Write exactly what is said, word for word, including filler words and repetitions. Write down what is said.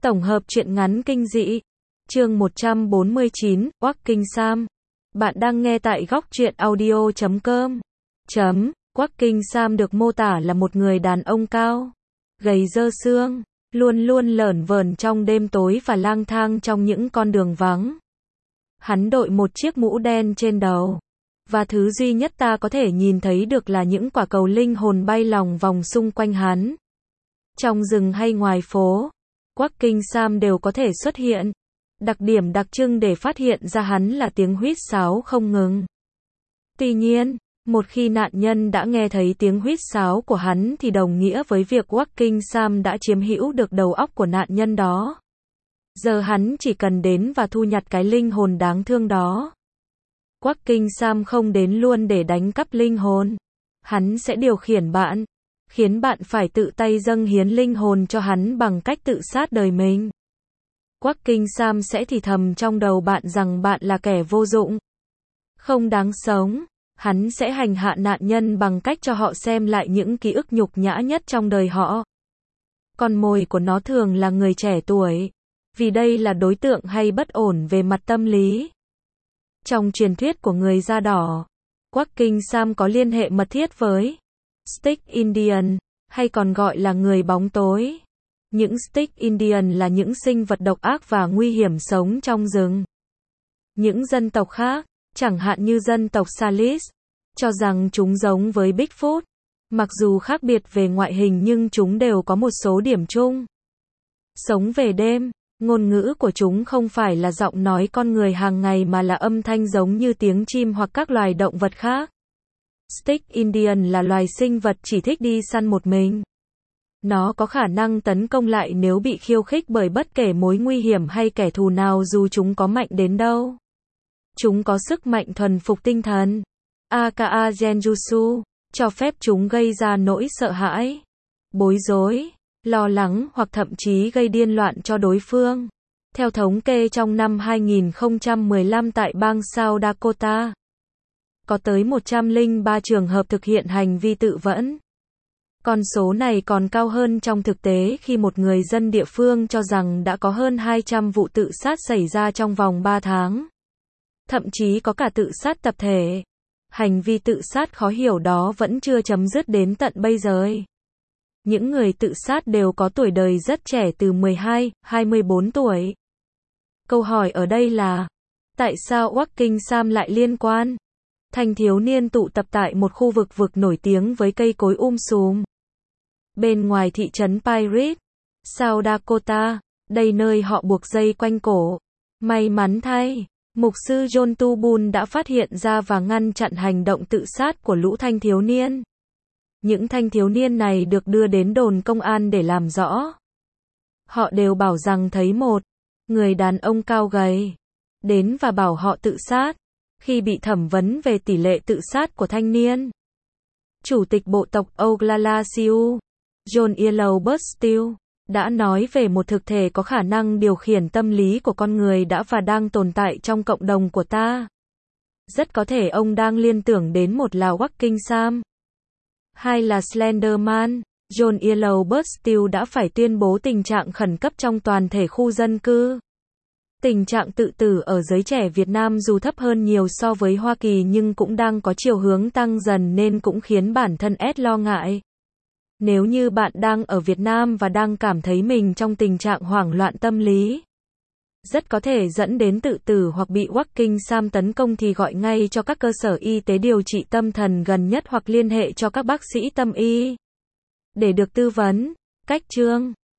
Tổng hợp truyện ngắn kinh dị. Chương một trăm bốn mươi chín, Walking Sam. Bạn đang nghe tại góc truyện audio chấm com. Chấm, Walking Sam được mô tả là một người đàn ông cao, gầy dơ xương, luôn luôn lởn vởn trong đêm tối và lang thang trong những con đường vắng. Hắn đội một chiếc mũ đen trên đầu, và thứ duy nhất ta có thể nhìn thấy được là những quả cầu linh hồn bay lòng vòng xung quanh hắn. Trong rừng hay ngoài phố, Walking Sam đều có thể xuất hiện. Đặc điểm đặc trưng để phát hiện ra hắn là tiếng huýt sáo không ngừng. Tuy nhiên, một khi nạn nhân đã nghe thấy tiếng huýt sáo của hắn thì đồng nghĩa với việc Walking Sam đã chiếm hữu được đầu óc của nạn nhân đó. Giờ hắn chỉ cần đến và thu nhặt cái linh hồn đáng thương đó. Walking Sam không đến luôn để đánh cắp linh hồn. Hắn sẽ điều khiển bạn, khiến bạn phải tự tay dâng hiến linh hồn cho hắn bằng cách tự sát đời mình. Walking Sam sẽ thì thầm trong đầu bạn rằng bạn là kẻ vô dụng, không đáng sống. Hắn sẽ hành hạ nạn nhân bằng cách cho họ xem lại những ký ức nhục nhã nhất trong đời họ. Con mồi của nó thường là người trẻ tuổi, vì đây là đối tượng hay bất ổn về mặt tâm lý. Trong truyền thuyết của người da đỏ, Walking Sam có liên hệ mật thiết với Stick Indian, hay còn gọi là người bóng tối. Những Stick Indian là những sinh vật độc ác và nguy hiểm sống trong rừng. Những dân tộc khác, chẳng hạn như dân tộc Salis, cho rằng chúng giống với Bigfoot. Mặc dù khác biệt về ngoại hình nhưng chúng đều có một số điểm chung. Sống về đêm, ngôn ngữ của chúng không phải là giọng nói con người hàng ngày mà là âm thanh giống như tiếng chim hoặc các loài động vật khác. Stick Indian là loài sinh vật chỉ thích đi săn một mình. Nó có khả năng tấn công lại nếu bị khiêu khích bởi bất kể mối nguy hiểm hay kẻ thù nào dù chúng có mạnh đến đâu. Chúng có sức mạnh thuần phục tinh thần, aka Genjutsu, cho phép chúng gây ra nỗi sợ hãi, bối rối, lo lắng hoặc thậm chí gây điên loạn cho đối phương. Theo thống kê trong năm hai nghìn không trăm mười lăm tại bang South Dakota, có tới một trăm lẻ ba trường hợp thực hiện hành vi tự vẫn. Con số này còn cao hơn trong thực tế khi một người dân địa phương cho rằng đã có hơn hai trăm vụ tự sát xảy ra trong vòng ba tháng. Thậm chí có cả tự sát tập thể. Hành vi tự sát khó hiểu đó vẫn chưa chấm dứt đến tận bây giờ. Những người tự sát đều có tuổi đời rất trẻ từ mười hai, hai mươi bốn tuổi. Câu hỏi ở đây là, tại sao Walking Sam lại liên quan? Thanh thiếu niên tụ tập tại một khu vực vực nổi tiếng với cây cối um sùm. Bên ngoài thị trấn Pirate, South Dakota, đây nơi họ buộc dây quanh cổ. May mắn thay, mục sư John Tubun đã phát hiện ra và ngăn chặn hành động tự sát của lũ thanh thiếu niên. Những thanh thiếu niên này được đưa đến đồn công an để làm rõ. Họ đều bảo rằng thấy một người đàn ông cao gầy đến và bảo họ tự sát. Khi bị thẩm vấn về tỷ lệ tự sát của thanh niên, Chủ tịch bộ tộc Oglala Sioux, John Yellow Bustill, đã nói về một thực thể có khả năng điều khiển tâm lý của con người đã và đang tồn tại trong cộng đồng của ta. Rất có thể ông đang liên tưởng đến một là Walking Sam, hai là Slenderman. John Yellow Bustill đã phải tuyên bố tình trạng khẩn cấp trong toàn thể khu dân cư. Tình trạng tự tử ở giới trẻ Việt Nam dù thấp hơn nhiều so với Hoa Kỳ nhưng cũng đang có chiều hướng tăng dần nên cũng khiến bản thân Ed lo ngại. Nếu như bạn đang ở Việt Nam và đang cảm thấy mình trong tình trạng hoảng loạn tâm lý, rất có thể dẫn đến tự tử hoặc bị Walking Sam tấn công thì gọi ngay cho các cơ sở y tế điều trị tâm thần gần nhất hoặc liên hệ cho các bác sĩ tâm y để được tư vấn. Cách chương